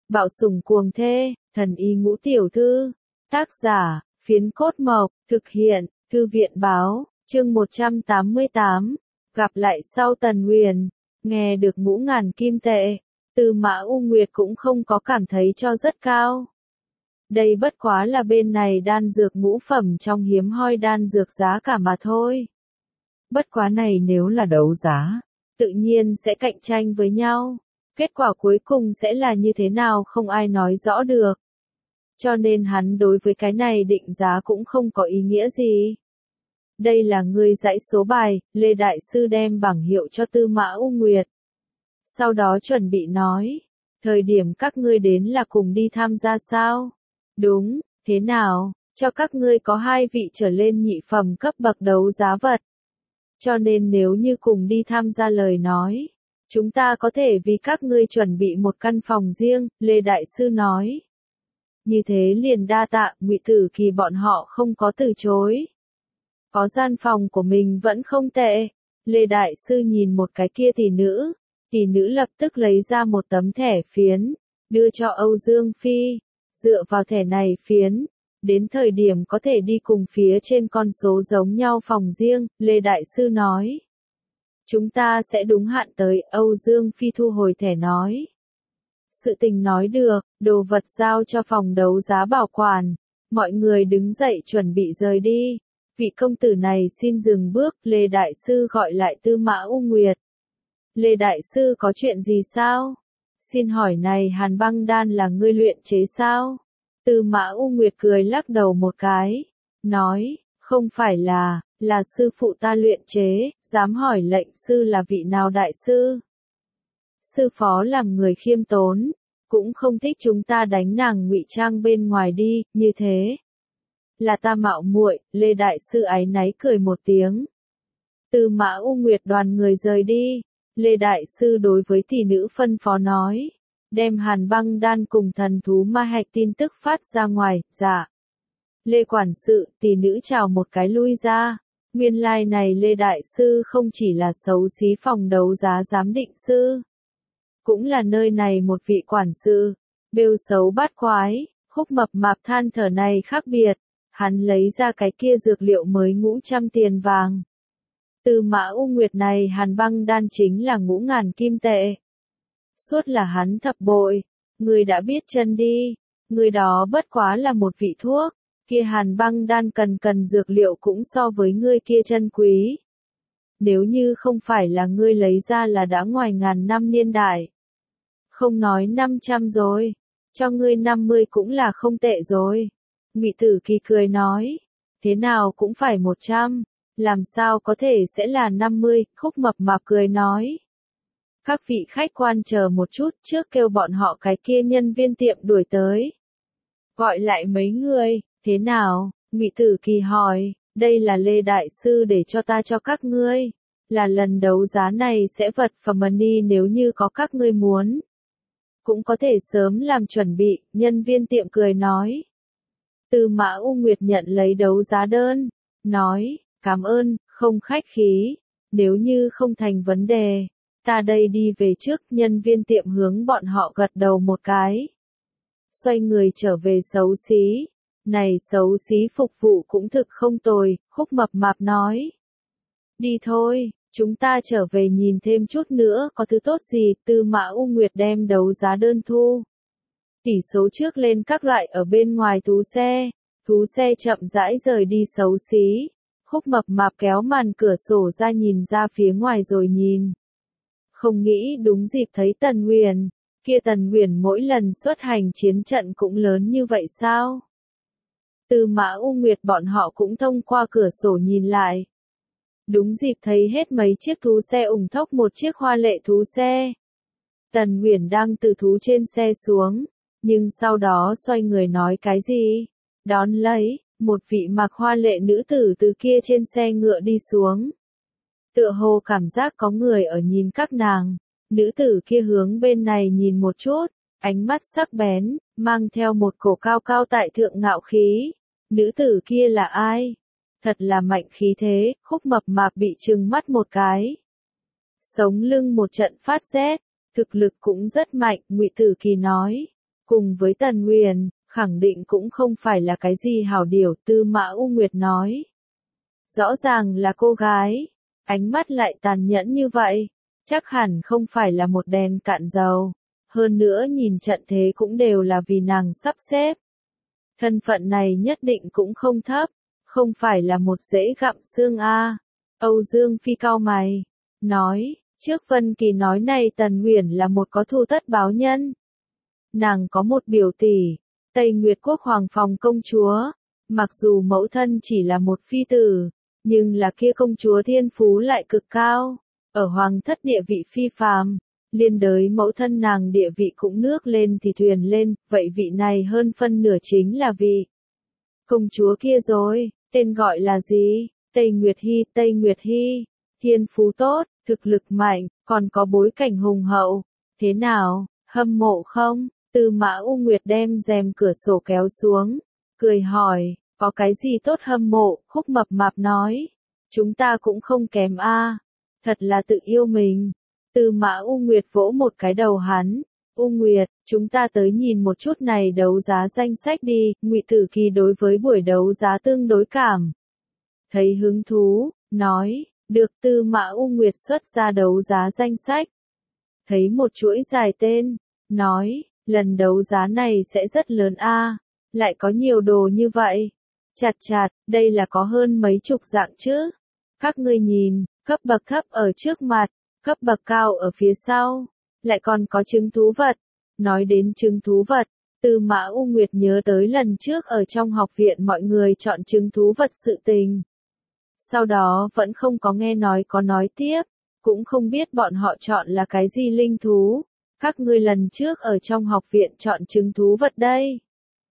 Bạo sủng cuồng thê, thần y ngũ tiểu thư. Tác giả, Phiến Cốt Mộc, thực hiện, Thư viện báo, chương 188. Gặp lại sau Tần Huyền, nghe được ngũ ngàn kim tệ, Tư Mã U Nguyệt cũng không có cảm thấy cho rất cao. Đây bất quá là bên này đan dược ngũ phẩm trong hiếm hoi đan dược giá cả mà thôi. Bất quá này nếu là đấu giá, tự nhiên sẽ cạnh tranh với nhau. Kết quả cuối cùng sẽ là như thế nào không ai nói rõ được. Cho nên hắn đối với cái này định giá cũng không có ý nghĩa gì. Đây là người dãy số bài, Lê Đại Sư đem bảng hiệu cho Tư Mã U Nguyệt. Sau đó chuẩn bị nói, thời điểm các ngươi đến là cùng đi tham gia sao? Đúng, thế nào, cho các ngươi có 2 vị trở lên nhị phẩm cấp bậc đấu giá vật. Cho nên nếu như cùng đi tham gia lời nói, chúng ta có thể vì các ngươi chuẩn bị một căn phòng riêng, Lê Đại Sư nói. Như thế liền đa tạ, Ngụy Tử Kỳ bọn họ không có từ chối. Có gian phòng của mình vẫn không tệ. Lê Đại Sư nhìn một cái kia tỷ nữ lập tức lấy ra một tấm thẻ phiến, đưa cho Âu Dương Phi. Dựa vào thẻ này phiến, đến thời điểm có thể đi cùng phía trên con số giống nhau phòng riêng, Lê Đại Sư nói. Chúng ta sẽ đúng hạn tới, Âu Dương Phi thu hồi thẻ nói. Sự tình nói được, đồ vật giao cho phòng đấu giá bảo quản. Mọi người đứng dậy chuẩn bị rời đi. Vị công tử này xin dừng bước, Lê Đại Sư gọi lại Tư Mã U Nguyệt. Lê Đại Sư có chuyện gì sao? Xin hỏi này Hàn Băng Đan là ngươi luyện chế sao? Tư Mã U Nguyệt cười lắc đầu một cái. Nói, không phải là sư phụ ta luyện chế, dám hỏi lệnh sư là vị nào đại sư? Sư phó làm người khiêm tốn, cũng không thích chúng ta đánh nàng ngụy trang bên ngoài đi, như thế. Là ta mạo muội, Lê Đại Sư áy náy cười một tiếng. Tư Mã U Nguyệt đoàn người rời đi, Lê Đại Sư đối với tỷ nữ phân phó nói, đem Hàn Băng Đan cùng thần thú ma hạch tin tức phát ra ngoài, dạ. Lê quản sự, tỷ nữ chào một cái lui ra. Nguyên lai này Lê Đại Sư không chỉ là xấu xí phòng đấu giá giám định sư, cũng là nơi này một vị quản sự, bêu xấu bát quái, Khúc Mập Mạp than thở này khác biệt, hắn lấy ra cái kia dược liệu mới 500 tiền vàng. Tư Mã U Nguyệt này Hàn Băng Đan chính là 5.000 kim tệ. Suốt là hắn thập bội, người đã biết chân đi, người đó bất quá là một vị thuốc, kia Hàn Băng Đan cần dược liệu cũng so với ngươi kia chân quý. Nếu như không phải là ngươi lấy ra là đã ngoài ngàn năm niên đại. Không nói 500 rồi, cho ngươi 50 cũng là không tệ rồi. Ngụy Tử Kỳ cười nói, thế nào cũng phải 100, làm sao có thể sẽ là 50, Khúc Mập Mạp cười nói. Các vị khách quan chờ một chút trước kêu bọn họ cái kia nhân viên tiệm đuổi tới. Gọi lại mấy người, thế nào, Ngụy Tử Kỳ hỏi, đây là Lê Đại Sư để cho ta cho các ngươi. Là lần đấu giá này sẽ vật phẩm money nếu như có các ngươi muốn. Cũng có thể sớm làm chuẩn bị, nhân viên tiệm cười nói. Tư Mã U Nguyệt nhận lấy đấu giá đơn, nói, cảm ơn, không khách khí, nếu như không thành vấn đề, ta đây đi về trước, nhân viên tiệm hướng bọn họ gật đầu một cái. Xoay người trở về xấu xí, này xấu xí phục vụ cũng thực không tồi, Khúc Mập Mạp nói. Đi thôi. Chúng ta trở về nhìn thêm chút nữa có thứ tốt gì, Tư Mã U Nguyệt đem đấu giá đơn thu. Tỷ số trước lên các loại ở bên ngoài thú xe chậm rãi rời đi xấu xí. Khúc Mập Mạp kéo màn cửa sổ ra nhìn ra phía ngoài rồi nhìn. Không nghĩ đúng dịp thấy Tần Huyền, kia Tần Huyền mỗi lần xuất hành chiến trận cũng lớn như vậy sao? Tư Mã U Nguyệt bọn họ cũng thông qua cửa sổ nhìn lại. Đúng dịp thấy hết mấy chiếc thú xe ủng thốc một chiếc hoa lệ thú xe. Tần Huyền đang từ thú trên xe xuống, nhưng sau đó xoay người nói cái gì? Đón lấy, một vị mặc hoa lệ nữ tử từ kia trên xe ngựa đi xuống. Tựa hồ cảm giác có người ở nhìn các nàng, nữ tử kia hướng bên này nhìn một chút, ánh mắt sắc bén, mang theo một cổ cao cao tại thượng ngạo khí. Nữ tử kia là ai? Thật là mạnh khí thế, Khúc Mập Mạp bị trừng mắt một cái. Sống lưng một trận phát rét, thực lực cũng rất mạnh, Ngụy Tử Kỳ nói. cùng với Tần Nguyền, khẳng định cũng không phải là cái gì hảo điều, Tư Mã U Nguyệt nói. Rõ ràng là cô gái, ánh mắt lại tàn nhẫn như vậy, chắc hẳn không phải là một đèn cạn dầu, hơn nữa nhìn trận thế cũng đều là vì nàng sắp xếp. Thân phận này nhất định cũng không thấp, không phải là một dễ gặm xương a. Âu Dương Phi cau mày, nói, trước Vân Kỳ nói này Tần Uyển là một có thù tất báo nhân. Nàng có một biểu tỷ, Tây Nguyệt Quốc Hoàng Phòng công chúa, mặc dù mẫu thân chỉ là một phi tử, nhưng là kia công chúa thiên phú lại cực cao, ở hoàng thất địa vị phi phàm, liên đới mẫu thân nàng địa vị cũng nước lên thì thuyền lên, vậy vị này hơn phân nửa chính là vị công chúa kia rồi, tên gọi là gì? Tây Nguyệt Hi, Tây Nguyệt Hi, thiên phú tốt, thực lực mạnh, còn có bối cảnh hùng hậu, thế nào, hâm mộ không? Tư Mã U Nguyệt đem rèm cửa sổ kéo xuống, cười hỏi, có cái gì tốt hâm mộ? Khúc Mập Mạp nói, chúng ta cũng không kém a, thật là tự yêu mình. Tư Mã U Nguyệt vỗ một cái đầu hắn, U Nguyệt, chúng ta tới nhìn một chút này đấu giá danh sách đi. Ngụy Tử Kỳ đối với buổi đấu giá tương đối cảm thấy hứng thú, nói, được. Tư Mã U Nguyệt xuất ra đấu giá danh sách, thấy một chuỗi dài tên, nói, lần đấu giá này sẽ rất lớn a, lại có nhiều đồ như vậy. Chặt chặt, đây là có hơn mấy chục dạng chứ. Các ngươi nhìn, cấp bậc thấp ở trước mặt, cấp bậc cao ở phía sau, lại còn có trứng thú vật. Nói đến trứng thú vật, Tư Mã U Nguyệt nhớ tới lần trước ở trong học viện mọi người chọn trứng thú vật sự tình. Sau đó vẫn không có nghe nói có nói tiếp, cũng không biết bọn họ chọn là cái gì linh thú. Các ngươi lần trước ở trong học viện chọn trứng thú vật đây.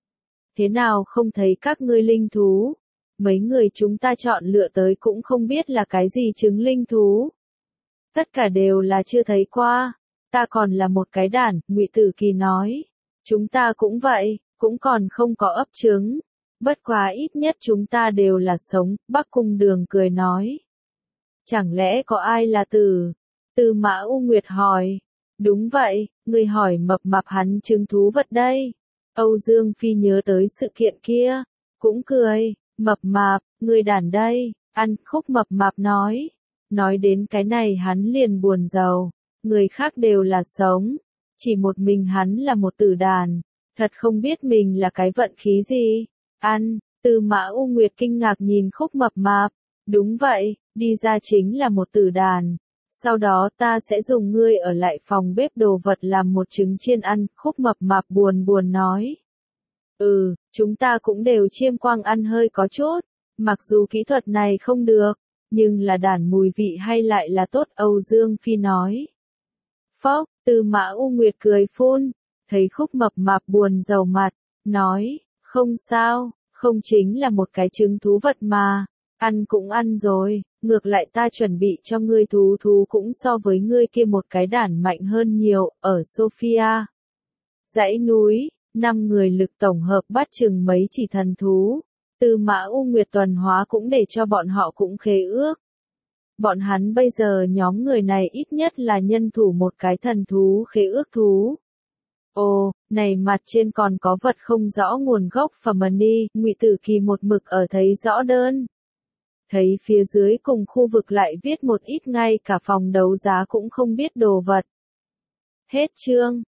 Thế nào không thấy các ngươi linh thú? Mấy người chúng ta chọn lựa tới cũng không biết là cái gì trứng linh thú. Tất cả đều là chưa thấy qua. Ta còn là một cái đản, Ngụy Tử Kỳ nói. Chúng ta cũng vậy, cũng còn không có ấp trứng. Bất quá ít nhất chúng ta đều là sống, Bắc Cung Đường cười nói. Chẳng lẽ có ai là tử? Tư Mã U Nguyệt hỏi. Đúng vậy, người hỏi Mập Mạp hắn trứng thú vật đây. Âu Dương Phi nhớ tới sự kiện kia, cũng cười, Mập Mạp, người đản đây, ăn. Khúc Mập Mạp nói. Nói đến cái này hắn liền buồn rầu, người khác đều là sống, chỉ một mình hắn là một tử đàn, thật không biết mình là cái vận khí gì. Ăn. Tư Mã U Nguyệt kinh ngạc nhìn Khúc Mập Mạp, đúng vậy, đi ra chính là một tử đàn. Sau đó ta sẽ dùng ngươi ở lại phòng bếp đồ vật làm một trứng chiên ăn. Khúc Mập Mạp buồn buồn nói. Chúng ta cũng đều chiêm quang ăn hơi có chút, mặc dù kỹ thuật này không được, nhưng là đản mùi vị hay lại là tốt. Âu Dương Phi nói. Phốc, Tư Mã U Nguyệt cười phun, thấy Khúc Mập Mạp buồn rầu mặt, nói, không sao, không chính là một cái trứng thú vật mà, ăn cũng ăn rồi, ngược lại ta chuẩn bị cho ngươi thú cũng so với ngươi kia một cái đản mạnh hơn nhiều. Ở Sophia dãy núi, 5 người lực tổng hợp bắt chừng mấy chỉ thần thú. Tư Mã U Nguyệt tuần hóa cũng để cho bọn họ cũng khế ước. Bọn hắn bây giờ nhóm người này ít nhất là nhân thủ một cái thần thú khế ước thú. Ồ, này mặt trên còn có vật không rõ nguồn gốc phẩm đi. Ngụy Tử Kỳ một mực ở thấy rõ đơn. Thấy phía dưới cùng khu vực lại viết một ít ngay cả phòng đấu giá cũng không biết đồ vật. Hết chương.